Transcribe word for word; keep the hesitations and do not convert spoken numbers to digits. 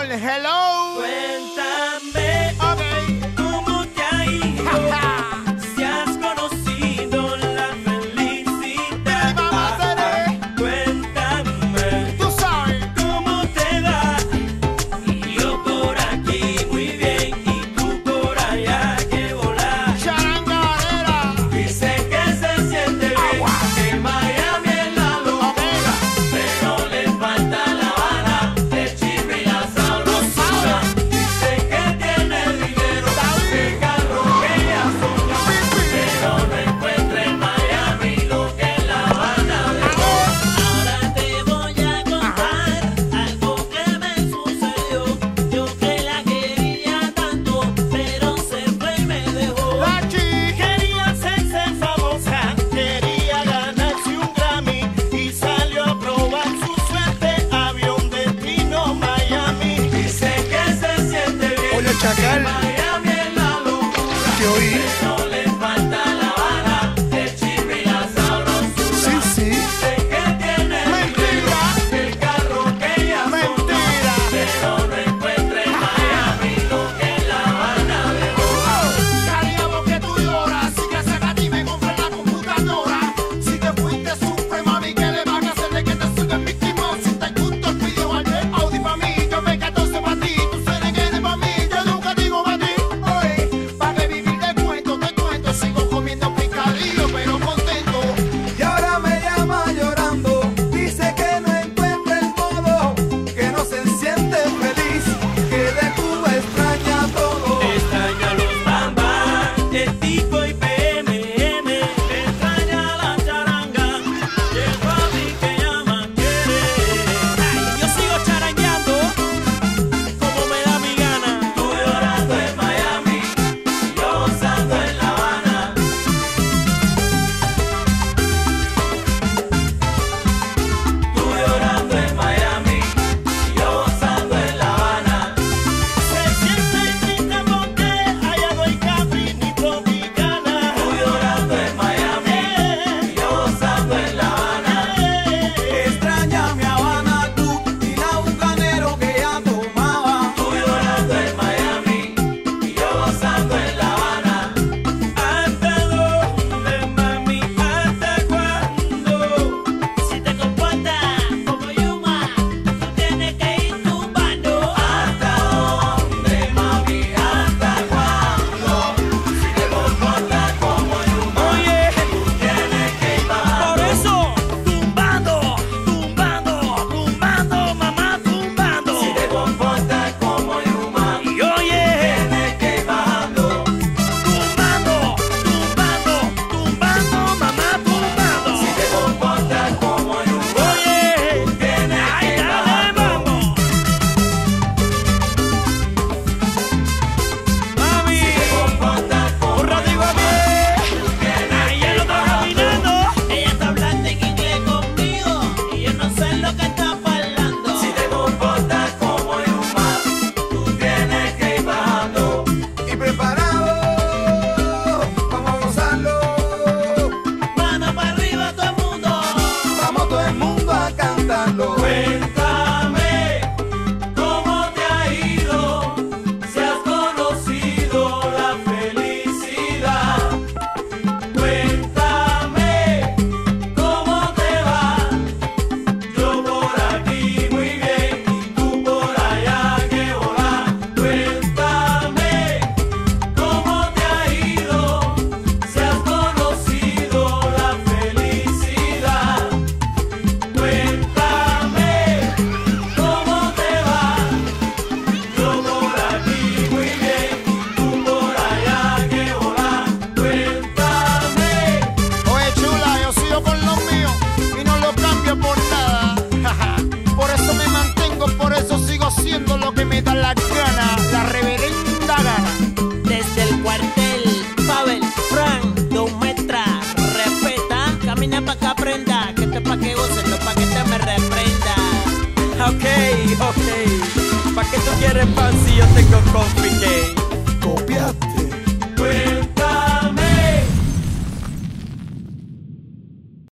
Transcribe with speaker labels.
Speaker 1: Chacal, hello.
Speaker 2: Cuéntame,
Speaker 1: Okay.
Speaker 2: ¿cómo te ha ido? Si has conocido la felicidad.
Speaker 1: Vamos a hacer, eh.
Speaker 2: Cuéntame,
Speaker 1: Tú sabes.
Speaker 2: ¿cómo te va? Y yo por aquí muy bien, y tú por allá que volar.
Speaker 1: Charangadera.
Speaker 2: Dice que se siente bien, que Miami es la locura, pero le falta La Habana, el chisme y la sabrosura. Dice que tiene dinero, que carro que ella soñó, pero no encuentra en Miami lo que en La Habana dejó. Ahora te voy a contar algo que me sucedió. Yo que la quería tanto, pero se fue y me dejó.
Speaker 1: La chi.
Speaker 2: Quería hacerse famosa, quería ganarse un Grammy y salió a probar su suerte, avión destino Miami. Dice que se siente bien,
Speaker 1: Oye, Chacal.
Speaker 2: Miami es la locura,
Speaker 1: Te oí.
Speaker 2: pero le falta La Habana, el chisme y la sabrosura.
Speaker 1: Sí, sí.
Speaker 2: Dice que tiene
Speaker 1: Mentira.
Speaker 2: dinero, el carro que ella soñó,
Speaker 1: Mentira.
Speaker 2: pero no encuentra en Miami lo que en La Habana dejó.
Speaker 1: Callamos que tú lloras. Si que saca ti me compré la computadora. Si te fuiste sufre, mami, ¿qué le van a hacer? De que te suben víctima. Si te gusta el video, al ver Audi pa' mí. Yo me catorce pa' ti. Tú serás que eres pa' mí. Yo nunca digo pa' ti. Oye, pa' que vivir de cuento, te cuento. Sigo comiendo picadillo, pero contento.
Speaker 3: Y ahora me llama llorando, dice que no encuentra el modo, que no se siente feliz, que de Cuba extraña todo.
Speaker 2: Extraña los bambas, el tipo y P M M, extraña la charanga, y el papi que llama quiere. Ay, yo sigo charangueando como me da mi gana. Tú llorando en Miami, yo gozando en La Habana. Tú llorando en Miami, yo gozando en La Habana. Se siente triste porque allá no hay Capri ni Tropicana. Tú llorando en Miami, yo gozando en La Habana.
Speaker 3: Extraña mi Habana tú y la bucanero que ya tomaba.
Speaker 2: Tú llorando en Miami, yo gozando en La Habana. ¿Hasta dónde, mami? ¿Hasta cuándo? Si te comportas como Yuma, tú tienes que ir tumbando. ¿Hasta dónde, mami? ¿Hasta cuándo? Si te comportas como Yuma, oye, tú tienes que ir bajando. Por eso, tumbando, tumbando, tumbando, mamá, tumbando. Si te comportas como Yuma, y oye, tienes que ir bajando. Tumbando, tumbando, tumbando, mamá, tumbando. Si te comportas como Yuma, oye, tienes que ir bajando. Mami, si te comportas como Rodrigo bien, ahí él lo está caminando. Ella está hablando en inglés conmigo y yo no sé lo que está hablando. Si te comportas como Yuma, tú tienes que ir bajando.
Speaker 3: Y preparado, vamos a gozarlo,
Speaker 2: Mano para arriba todo el mundo.
Speaker 3: vamos todo el mundo a cantarlo.
Speaker 2: Cuéntame cómo te ha ido, si has conocido la felicidad. Cuéntame cómo te va. Yo por aquí muy bien, y tú por allá que volar. Cuéntame cómo te ha ido, si has conocido la felicidad. Cuéntame cómo te va. Yo por aquí muy bien, y tú por allá que volar. Cuéntame.
Speaker 1: Oye, chula, yo sigo con lo mío y no lo cambio por nada. Por eso me mantengo, por eso sigo haciendo lo que me da la gana, la reverenda gana.
Speaker 2: Desde el cuartel, Pavel, Frank, dos metras, respeta, camina pa' que aprenda, que esto es pa' que goces, no pa' que te me reprenda. Ok, ok, ¿pa' qué tú quieres pan si yo tengo confite?